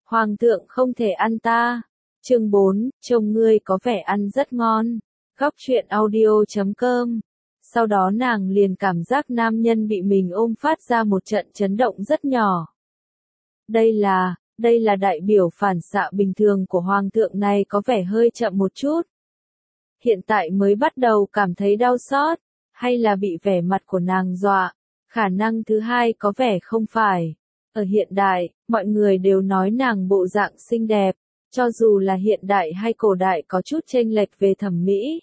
Hoàng thượng không thể ăn ta. Chương 4, trông ngươi có vẻ ăn rất ngon. Góc truyện audio.com. Sau đó nàng liền cảm giác nam nhân bị mình ôm phát ra một trận chấn động rất nhỏ. Đây là đại biểu phản xạ bình thường của hoàng thượng này có vẻ hơi chậm một chút. Hiện tại mới bắt đầu cảm thấy đau xót, hay là bị vẻ mặt của nàng dọa. Khả năng thứ hai có vẻ không phải. Ở hiện đại, mọi người đều nói nàng bộ dạng xinh đẹp, cho dù là hiện đại hay cổ đại có chút chênh lệch về thẩm mỹ.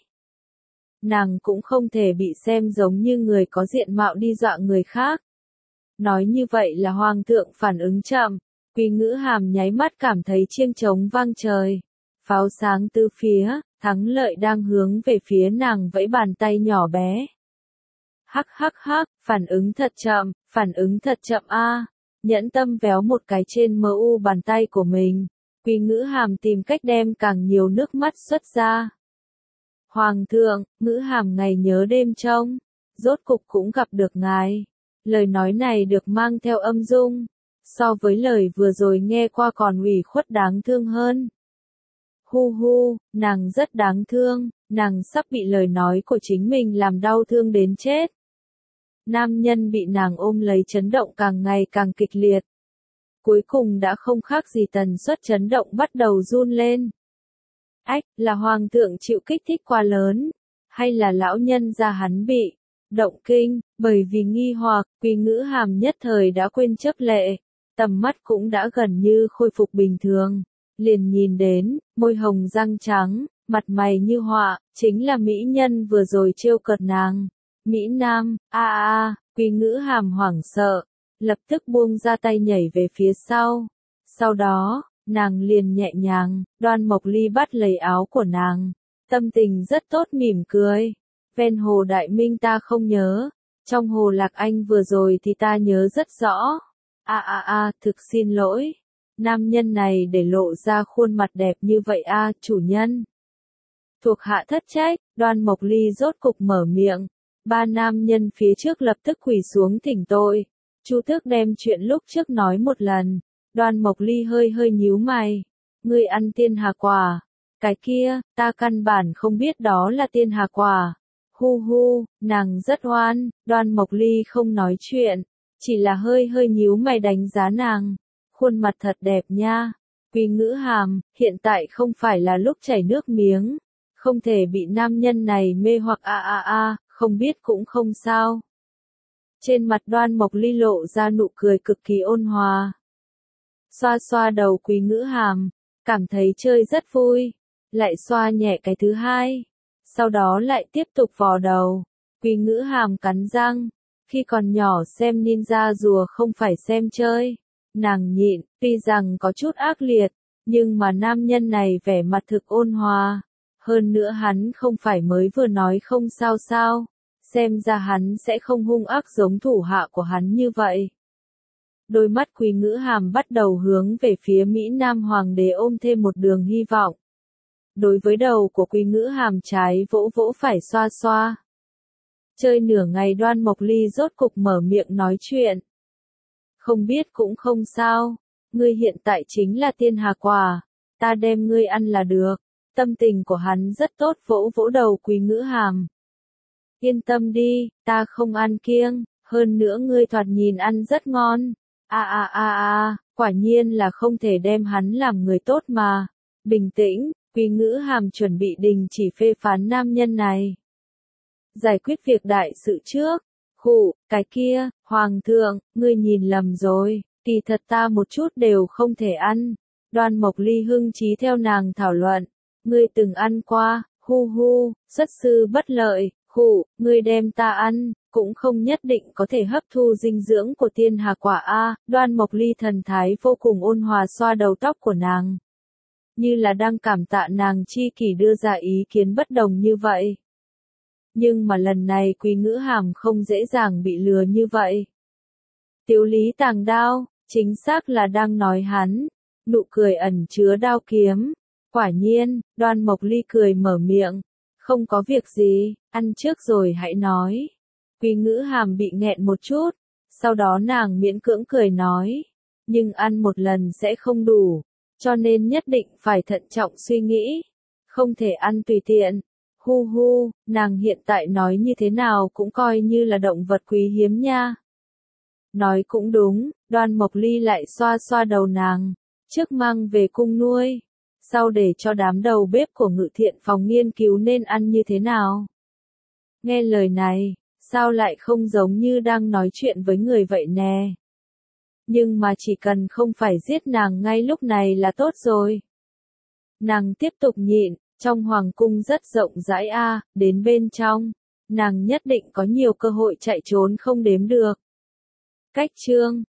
Nàng cũng không thể bị xem giống như người có diện mạo đi dọa người khác. Nói như vậy là hoàng thượng phản ứng chậm, Quý Ngữ Hàm nháy mắt cảm thấy chiêng trống vang trời. Pháo sáng tứ phía, thắng lợi đang hướng về phía nàng vẫy bàn tay nhỏ bé. Hắc hắc hắc, phản ứng thật chậm a. Nhẫn Tâm véo một cái trên mu bàn tay của mình. Quý Ngữ Hàm tìm cách đem càng nhiều nước mắt xuất ra. Hoàng thượng, Ngữ Hàm ngày nhớ đêm trông, rốt cục cũng gặp được ngài. Lời nói này được mang theo âm dung, so với lời vừa rồi nghe qua còn ủy khuất đáng thương hơn. Hu hu, nàng rất đáng thương, nàng sắp bị lời nói của chính mình làm đau thương đến chết. Nam nhân bị nàng ôm lấy chấn động càng ngày càng kịch liệt. Cuối cùng đã không khác gì tần suất chấn động bắt đầu run lên. Ách, là hoàng thượng chịu kích thích quá lớn, hay là lão nhân gia hắn bị động kinh, bởi vì nghi hoặc, Quý Ngữ Hàm nhất thời đã quên chấp lệ, tầm mắt cũng đã gần như khôi phục bình thường, liền nhìn đến, môi hồng răng trắng, mặt mày như họa, chính là mỹ nhân vừa rồi trêu cợt nàng. Mỹ Nam, Quý Ngữ Hàm hoảng sợ, lập tức buông ra tay nhảy về phía sau. Sau đó, nàng liền nhẹ nhàng, Đoan Mộc Ly bắt lấy áo của nàng, tâm tình rất tốt mỉm cười. Ven hồ Đại Minh ta không nhớ, trong hồ Lạc Anh vừa rồi thì ta nhớ rất rõ. Thực xin lỗi. Nam nhân này để lộ ra khuôn mặt đẹp như vậy chủ nhân. Thuộc hạ thất trách, Đoan Mộc Ly rốt cục mở miệng. Ba nam nhân phía trước lập tức quỳ xuống thỉnh tội. Chu Tước đem chuyện lúc trước nói một lần. Đoan Mộc Ly hơi nhíu mày. Ngươi ăn tiên hà quả. Cái kia, ta căn bản không biết đó là tiên hà quả. Hu hu, nàng rất oan. Đoan Mộc Ly không nói chuyện, chỉ là hơi nhíu mày đánh giá nàng. Khuôn mặt thật đẹp nha. Quý Ngữ Hàm, hiện tại không phải là lúc chảy nước miếng. Không thể bị nam nhân này mê hoặc không biết cũng không sao. Trên mặt Đoan Mộc Ly lộ ra nụ cười cực kỳ ôn hòa. Xoa xoa đầu Quý Ngữ Hàm, cảm thấy chơi rất vui. Lại xoa nhẹ cái thứ hai. Sau đó lại tiếp tục vò đầu. Quý Ngữ Hàm cắn răng. Khi còn nhỏ xem ninja rùa không phải xem chơi. Nàng nhịn, tuy rằng có chút ác liệt, nhưng mà nam nhân này vẻ mặt thực ôn hòa. Hơn nữa hắn không phải mới vừa nói không sao. Xem ra hắn sẽ không hung ác giống thủ hạ của hắn như vậy. Đôi mắt Quý Ngữ Hàm bắt đầu hướng về phía Mỹ Nam Hoàng đế ôm thêm một đường hy vọng. Đối với đầu của Quý Ngữ Hàm trái vỗ phải xoa xoa. Chơi nửa ngày Đoan Mộc Ly rốt cục mở miệng nói chuyện. Không biết cũng không sao, ngươi hiện tại chính là tiên hà quả, ta đem ngươi ăn là được. Tâm tình của hắn rất tốt vỗ đầu Quý Ngữ Hàm. Yên tâm đi, ta không ăn kiêng, hơn nữa ngươi thoạt nhìn ăn rất ngon. Quả nhiên là không thể đem hắn làm người tốt mà. Bình tĩnh, Quý Ngữ Hàm chuẩn bị đình chỉ phê phán nam nhân này. Giải quyết việc đại sự trước. Cái kia, hoàng thượng, ngươi nhìn lầm rồi, kỳ thật ta một chút đều không thể ăn. Đoan Mộc Ly hưng trí theo nàng thảo luận. Ngươi từng ăn qua, xuất sư bất lợi, ngươi đem ta ăn, cũng không nhất định có thể hấp thu dinh dưỡng của tiên hà quả Đoan Mộc Ly thần thái vô cùng ôn hòa xoa đầu tóc của nàng. Như là đang cảm tạ nàng chi kỷ đưa ra ý kiến bất đồng như vậy. Nhưng mà lần này Quý Ngữ Hàm không dễ dàng bị lừa như vậy. Tiếu lý tàng đao, chính xác là đang nói hắn. Nụ cười ẩn chứa đao kiếm. Quả nhiên, Đoan Mộc Ly cười mở miệng. Không có việc gì, ăn trước rồi hãy nói. Quý Ngữ Hàm bị nghẹn một chút. Sau đó nàng miễn cưỡng cười nói. Nhưng ăn một lần sẽ không đủ. cho nên nhất định phải thận trọng suy nghĩ, không thể ăn tùy tiện. Hu hu, nàng hiện tại nói như thế nào cũng coi như là động vật quý hiếm nha. Nói cũng đúng, Đoan Mộc Ly lại xoa xoa đầu nàng, trước mang về cung nuôi, sau để cho đám đầu bếp của Ngự Thiện phòng nghiên cứu nên ăn như thế nào. Nghe lời này, sao lại không giống như đang nói chuyện với người vậy nè. Nhưng mà chỉ cần không phải giết nàng ngay lúc này là tốt rồi. Nàng tiếp tục nhịn, trong hoàng cung rất rộng rãi đến bên trong, nàng nhất định có nhiều cơ hội chạy trốn không đếm được. Cách chương